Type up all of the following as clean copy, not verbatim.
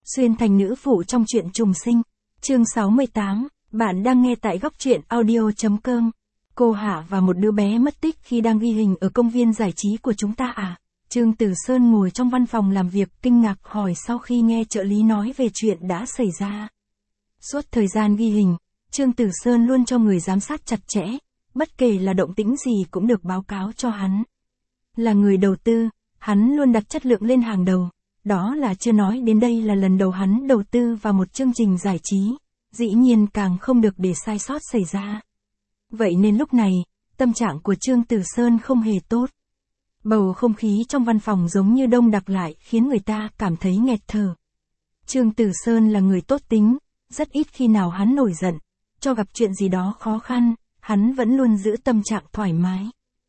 Xuyên thành nữ phụ trong truyện trùng sinh. Chương 68, bạn đang nghe tại góc truyện audio.com. Cô Hạ và một đứa bé mất tích khi đang ghi hình ở công viên giải trí của chúng ta à? Trương Tử Sơn ngồi trong văn phòng làm việc kinh ngạc hỏi sau khi nghe trợ lý nói về chuyện đã xảy ra. Suốt thời gian ghi hình, Trương Tử Sơn luôn cho người giám sát chặt chẽ, bất kể là động tĩnh gì cũng được báo cáo cho hắn. Là người đầu tư, hắn luôn đặt chất lượng lên hàng đầu. Đó là chưa nói đến đây là lần đầu hắn đầu tư vào một chương trình giải trí, dĩ nhiên càng không được để sai sót xảy ra. Vậy nên lúc này, tâm trạng của Trương Tử Sơn không hề tốt. Bầu không khí trong văn phòng giống như đông đặc lại khiến người ta cảm thấy nghẹt thở. Trương Tử Sơn là người tốt tính, rất ít khi nào hắn nổi giận, cho gặp chuyện gì đó khó khăn, hắn vẫn luôn giữ tâm trạng thoải mái.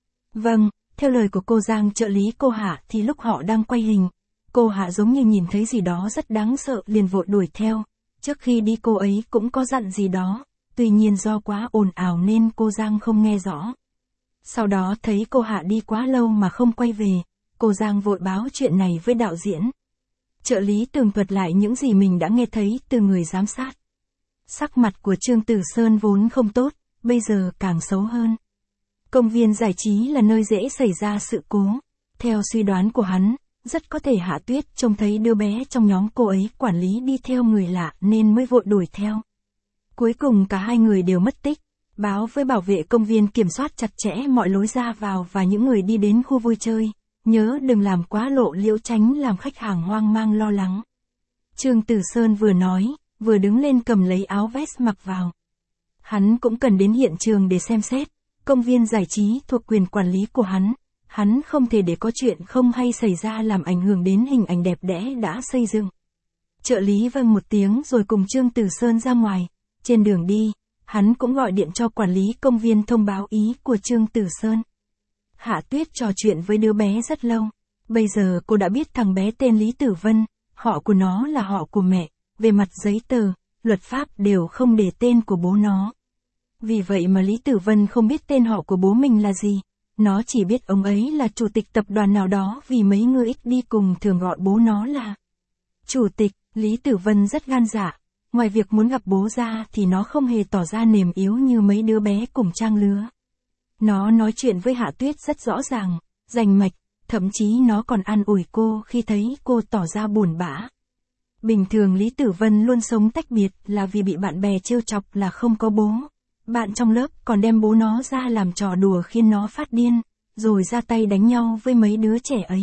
Vâng, theo lời của cô Giang trợ lý cô Hạ thì lúc họ đang quay hình, cô Hạ giống như nhìn thấy gì đó rất đáng sợ liền vội đuổi theo. Trước khi đi cô ấy cũng có dặn gì đó, tuy nhiên do quá ồn ào nên cô Giang không nghe rõ. Sau đó thấy cô Hạ đi quá lâu mà không quay về, cô Giang vội báo chuyện này với đạo diễn. Trợ lý tường thuật lại những gì mình đã nghe thấy từ người giám sát. Sắc mặt của Trương Tử Sơn vốn không tốt, bây giờ càng xấu hơn. Công viên giải trí là nơi dễ xảy ra sự cố. Theo suy đoán của hắn, rất có thể Hạ Tuyết trông thấy đứa bé trong nhóm cô ấy quản lý đi theo người lạ nên mới vội đuổi theo. Cuối cùng cả hai người đều mất tích, báo với bảo vệ công viên kiểm soát chặt chẽ mọi lối ra vào và những người đi đến khu vui chơi, nhớ đừng làm quá lộ liễu tránh làm khách hàng hoang mang lo lắng. Trương Tử Sơn vừa nói, vừa đứng lên cầm lấy áo vest mặc vào. Hắn cũng cần đến hiện trường để xem xét, công viên giải trí thuộc quyền quản lý của hắn không thể để có chuyện không hay xảy ra làm ảnh hưởng đến hình ảnh đẹp đẽ đã xây dựng. Trợ lý vâng một tiếng rồi cùng Trương Tử Sơn ra ngoài, trên đường đi, hắn cũng gọi điện cho quản lý công viên thông báo ý của Trương Tử Sơn. Hạ Tuyết trò chuyện với đứa bé rất lâu, bây giờ cô đã biết thằng bé tên Lý Tử Vân, họ của nó là họ của mẹ, về mặt giấy tờ, luật pháp đều không để tên của bố nó. Vì vậy mà Lý Tử Vân không biết tên họ của bố mình là gì. Nó chỉ biết ông ấy là chủ tịch tập đoàn nào đó vì mấy người ít đi cùng thường gọi bố nó là chủ tịch. Lý Tử Vân rất gan dạ, ngoài việc muốn gặp bố ra thì nó không hề tỏ ra mềm yếu như mấy đứa bé cùng trang lứa. Nó nói chuyện với Hạ Tuyết rất rõ ràng, rành mạch, thậm chí nó còn an ủi cô khi thấy cô tỏ ra buồn bã. Bình thường Lý Tử Vân luôn sống tách biệt là vì bị bạn bè trêu chọc là không có bố. Bạn trong lớp còn đem bố nó ra làm trò đùa khiến nó phát điên, rồi ra tay đánh nhau với mấy đứa trẻ ấy.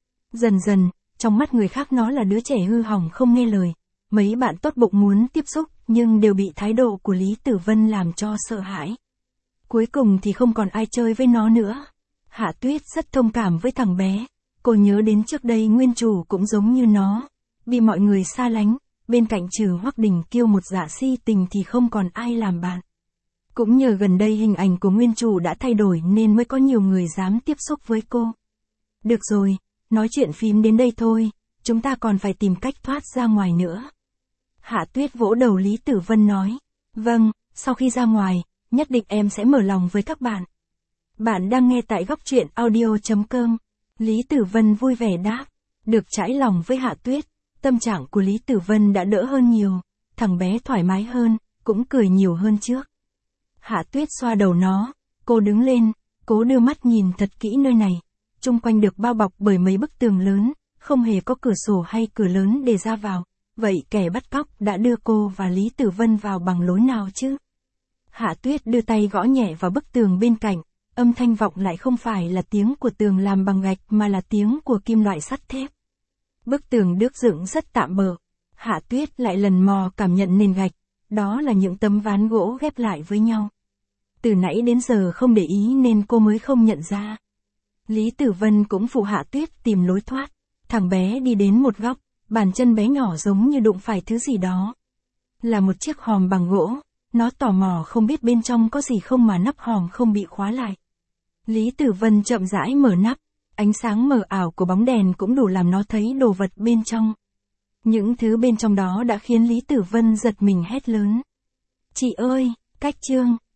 Dần dần, trong mắt người khác nó là đứa trẻ hư hỏng không nghe lời. Mấy bạn tốt bụng muốn tiếp xúc, nhưng đều bị thái độ của Lý Tử Vân làm cho sợ hãi. Cuối cùng thì không còn ai chơi với nó nữa. Hạ Tuyết rất thông cảm với thằng bé. Cô nhớ đến trước đây nguyên chủ cũng giống như nó, bị mọi người xa lánh, bên cạnh trừ Hoắc Đình Kiêu một dạ si tình thì không còn ai làm bạn. Cũng nhờ gần đây hình ảnh của nguyên chủ đã thay đổi nên mới có nhiều người dám tiếp xúc với cô. Được rồi, nói chuyện phím đến đây thôi, chúng ta còn phải tìm cách thoát ra ngoài nữa. Hạ Tuyết vỗ đầu Lý Tử Vân nói, vâng, sau khi ra ngoài, nhất định em sẽ mở lòng với các bạn. Bạn đang nghe tại góc truyện audio.com. Lý Tử Vân vui vẻ đáp, được trải lòng với Hạ Tuyết, tâm trạng của Lý Tử Vân đã đỡ hơn nhiều, thằng bé thoải mái hơn, cũng cười nhiều hơn trước. Hạ Tuyết xoa đầu nó, cô đứng lên, cố đưa mắt nhìn thật kỹ nơi này. Chung quanh được bao bọc bởi mấy bức tường lớn, không hề có cửa sổ hay cửa lớn để ra vào. Vậy kẻ bắt cóc đã đưa cô và Lý Tử Vân vào bằng lối nào chứ? Hạ Tuyết đưa tay gõ nhẹ vào bức tường bên cạnh, âm thanh vọng lại không phải là tiếng của tường làm bằng gạch mà là tiếng của kim loại sắt thép. Bức tường được dựng rất tạm bợ. Hạ Tuyết lại lần mò cảm nhận nền gạch, đó là những tấm ván gỗ ghép lại với nhau. Từ nãy đến giờ không để ý nên cô mới không nhận ra. Lý Tử Vân cũng phụ Hạ Tuyết tìm lối thoát. Thằng bé đi đến một góc, bàn chân bé nhỏ giống như đụng phải thứ gì đó. Là một chiếc hòm bằng gỗ, nó tò mò không biết bên trong có gì không mà nắp hòm không bị khóa lại. Lý Tử Vân chậm rãi mở nắp, ánh sáng mờ ảo của bóng đèn cũng đủ làm nó thấy đồ vật bên trong. Những thứ bên trong đó đã khiến Lý Tử Vân giật mình hét lớn. Chị ơi, cách Trương